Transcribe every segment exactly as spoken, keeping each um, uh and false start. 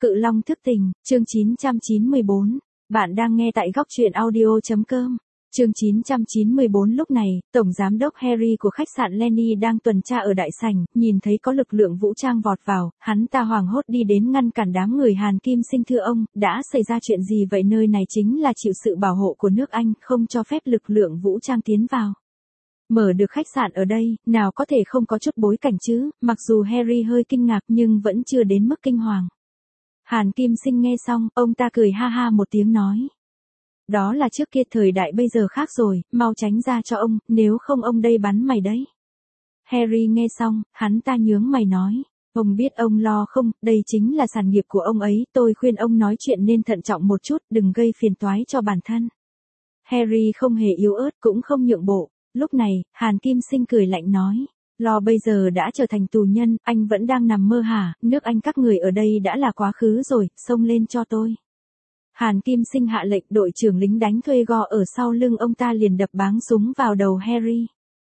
Cự Long thức tình, chương chín trăm chín mươi bốn. Bạn đang nghe tại góc truyện audio chấm com. Chương chín trăm chín mươi bốn. Lúc này, Tổng Giám đốc Harry của khách sạn Lenny đang tuần tra ở đại sảnh, nhìn thấy có lực lượng vũ trang vọt vào, hắn ta hoảng hốt đi đến ngăn cản đám người Hàn Kim Sinh. Thưa ông, đã xảy ra chuyện gì vậy? Nơi này chính là chịu sự bảo hộ của nước Anh, không cho phép lực lượng vũ trang tiến vào. Mở được khách sạn ở đây, nào có thể không có chút bối cảnh chứ? Mặc dù Harry hơi kinh ngạc nhưng vẫn chưa đến mức kinh hoàng. Hàn Kim Sinh nghe xong, ông ta cười ha ha một tiếng nói. Đó là trước kia, thời đại bây giờ khác rồi, mau tránh ra cho ông, nếu không ông đây bắn mày đấy. Harry nghe xong, hắn ta nhướng mày nói. Ông biết ông lo không, đây chính là sản nghiệp của ông ấy, tôi khuyên ông nói chuyện nên thận trọng một chút, đừng gây phiền toái cho bản thân. Harry không hề yếu ớt, cũng không nhượng bộ. Lúc này, Hàn Kim Sinh cười lạnh nói. Lo bây giờ đã trở thành tù nhân, anh vẫn đang nằm mơ hả? Nước Anh các người ở đây đã là quá khứ rồi, xông lên cho tôi. Hàn Kim Sinh hạ lệnh, đội trưởng lính đánh thuê Go ở sau lưng ông ta liền đập báng súng vào đầu Harry.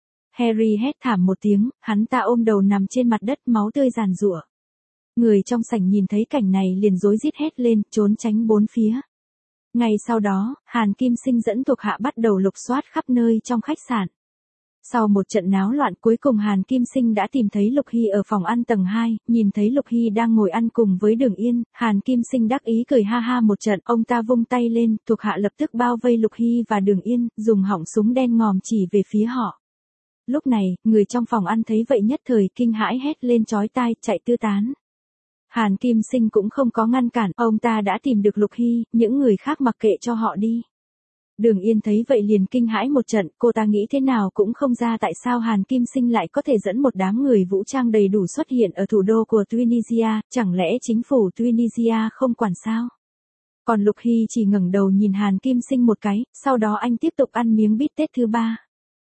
Harry hét thảm một tiếng, hắn ta ôm đầu nằm trên mặt đất, máu tươi giàn giụa. Người trong sảnh nhìn thấy cảnh này liền rối rít hét lên, trốn tránh bốn phía. Ngay sau đó, Hàn Kim Sinh dẫn thuộc hạ bắt đầu lục soát khắp nơi trong khách sạn. Sau một trận náo loạn, cuối cùng Hàn Kim Sinh đã tìm thấy Lục Hy ở phòng ăn tầng hai, nhìn thấy Lục Hy đang ngồi ăn cùng với Đường Yên, Hàn Kim Sinh đắc ý cười ha ha một trận, ông ta vung tay lên, thuộc hạ lập tức bao vây Lục Hy và Đường Yên, dùng họng súng đen ngòm chỉ về phía họ. Lúc này, người trong phòng ăn thấy vậy nhất thời kinh hãi hét lên chói tai, chạy tứ tán. Hàn Kim Sinh cũng không có ngăn cản, ông ta đã tìm được Lục Hy, những người khác mặc kệ cho họ đi. Đường Yên thấy vậy liền kinh hãi một trận, cô ta nghĩ thế nào cũng không ra tại sao Hàn Kim Sinh lại có thể dẫn một đám người vũ trang đầy đủ xuất hiện ở thủ đô của Tunisia, chẳng lẽ chính phủ Tunisia không quản sao? Còn Lục Hy chỉ ngẩng đầu nhìn Hàn Kim Sinh một cái, sau đó anh tiếp tục ăn miếng bít tết thứ ba.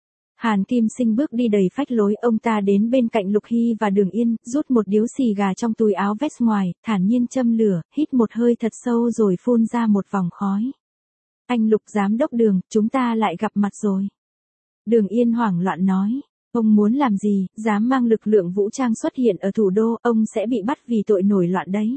Hàn Kim Sinh bước đi đầy phách lối, ông ta đến bên cạnh Lục Hy và Đường Yên, rút một điếu xì gà trong túi áo vest ngoài, thản nhiên châm lửa, hít một hơi thật sâu rồi phun ra một vòng khói. Anh Lục Giám đốc Đường, chúng ta lại gặp mặt rồi. Đường Yên hoảng loạn nói. Ông muốn làm gì, dám mang lực lượng vũ trang xuất hiện ở thủ đô, ông sẽ bị bắt vì tội nổi loạn đấy.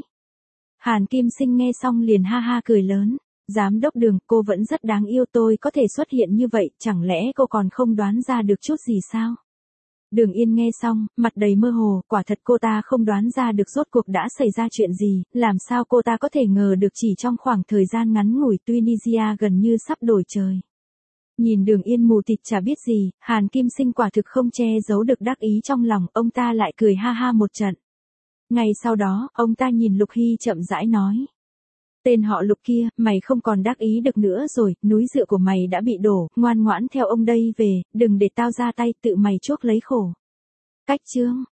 Hàn Kim Sinh nghe xong liền ha ha cười lớn. Giám đốc Đường, cô vẫn rất đáng yêu, tôi có thể xuất hiện như vậy, chẳng lẽ cô còn không đoán ra được chút gì sao? Đường Yên nghe xong, mặt đầy mơ hồ, quả thật cô ta không đoán ra được rốt cuộc đã xảy ra chuyện gì, làm sao cô ta có thể ngờ được chỉ trong khoảng thời gian ngắn ngủi Tunisia gần như sắp đổi trời. Nhìn Đường Yên mù tịt chả biết gì, Hàn Kim Sinh quả thực không che giấu được đắc ý trong lòng, ông ta lại cười ha ha một trận. Ngay sau đó, ông ta nhìn Lục Hy chậm rãi nói. Tên họ Lục kia, mày không còn đắc ý được nữa rồi, núi dựa của mày đã bị đổ, ngoan ngoãn theo ông đây về, đừng để tao ra tay, tự mày chuốc lấy khổ. Cách chương